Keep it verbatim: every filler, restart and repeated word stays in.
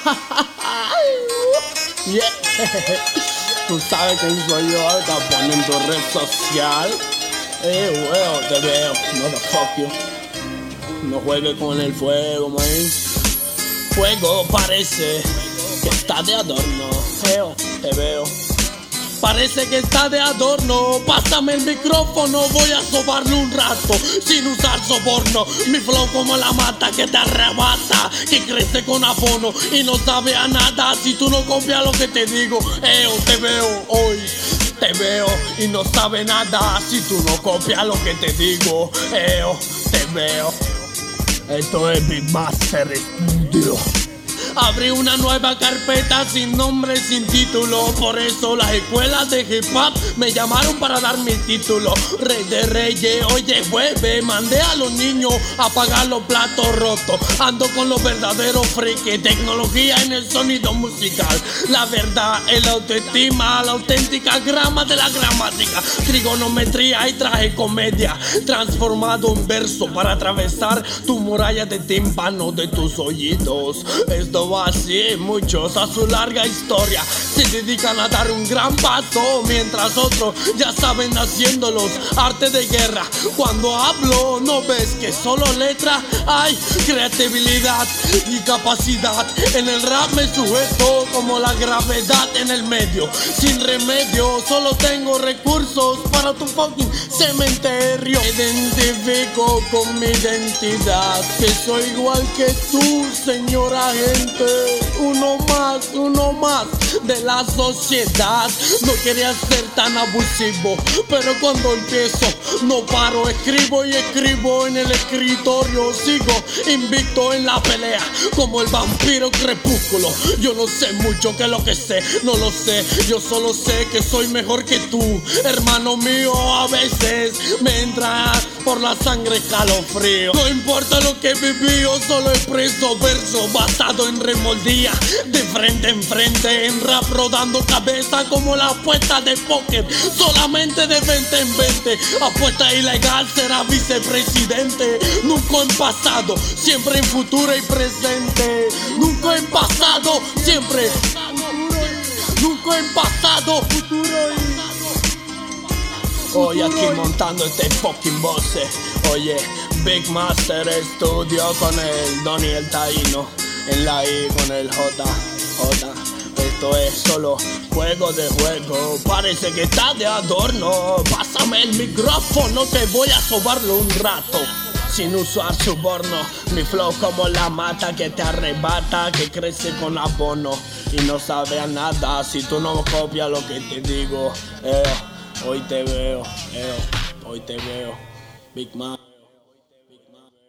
Yeah. Tú sabes quién soy yo, te pones en tu red social. Eh, weón, te veo, motherfuck you. No juegues con el fuego, man. Fuego parece que está de adorno. Veo, te veo. Parece que está de adorno. Pásame el micrófono, voy a sobarle un rato sin usar soborno. Mi flow como la mata que te arrebata, que crece con abono y no sabe a nada si tú no copias lo que te digo. Eo, te veo hoy, te veo y no sabe nada si tú no copias lo que te digo. Eo, te veo. Esto es Big Master Studio. Abrí una nueva carpeta sin nombre, sin título. Por eso las escuelas de hip hop me llamaron para dar mi título. Rey de reyes, oye jueves, mandé a los niños a pagar los platos rotos. Ando con los verdaderos frikis, tecnología en el sonido musical. La verdad es la autoestima, la auténtica grama de la gramática. Trigonometría y traje comedia, transformado en verso para atravesar tu muralla de tímpano de tus oídos. Esto así, muchos a su larga historia se dedican a dar un gran paso, mientras otros ya saben haciéndolos arte de guerra. Cuando hablo no ves que solo letra, hay creatividad y capacidad. En el rap me sujeto como la gravedad en el medio, sin remedio, solo tengo recursos para tu fucking cementerio. Me identifico con mi identidad, que soy igual que tú, señora gente. Uno más, uno más de la sociedad. No quería ser tan abusivo, pero cuando empiezo no paro. Escribo y escribo en el escritorio. Sigo invicto en la pelea como el vampiro crepúsculo. Yo no sé mucho, que lo que sé no lo sé. Yo solo sé que soy mejor que tú, hermano mío. A veces me entra por la sangre calofrío. No importa lo que viví, yo solo expreso verso basado en remoldía, de frente en frente, en rap rodando cabeza como la apuesta de póker, solamente de veinte en veinte. Apuesta ilegal, será vicepresidente. Nunca en pasado, siempre en futuro y presente. Nunca en pasado, siempre. Nunca en pasado, futuro y... Hoy aquí montando este fucking voce. Oye, Big Master Studio con el Don y el Taíno. En la I con el J, J. Esto es solo juego de juego. Parece que está de adorno. Pásame el micrófono, te voy a sobarlo un rato sin usar soborno. Mi flow como la mata que te arrebata, que crece con abono y no sabe a nada si tú no copias lo que te digo. Eh, hoy te veo, eh, hoy te veo, Big Man.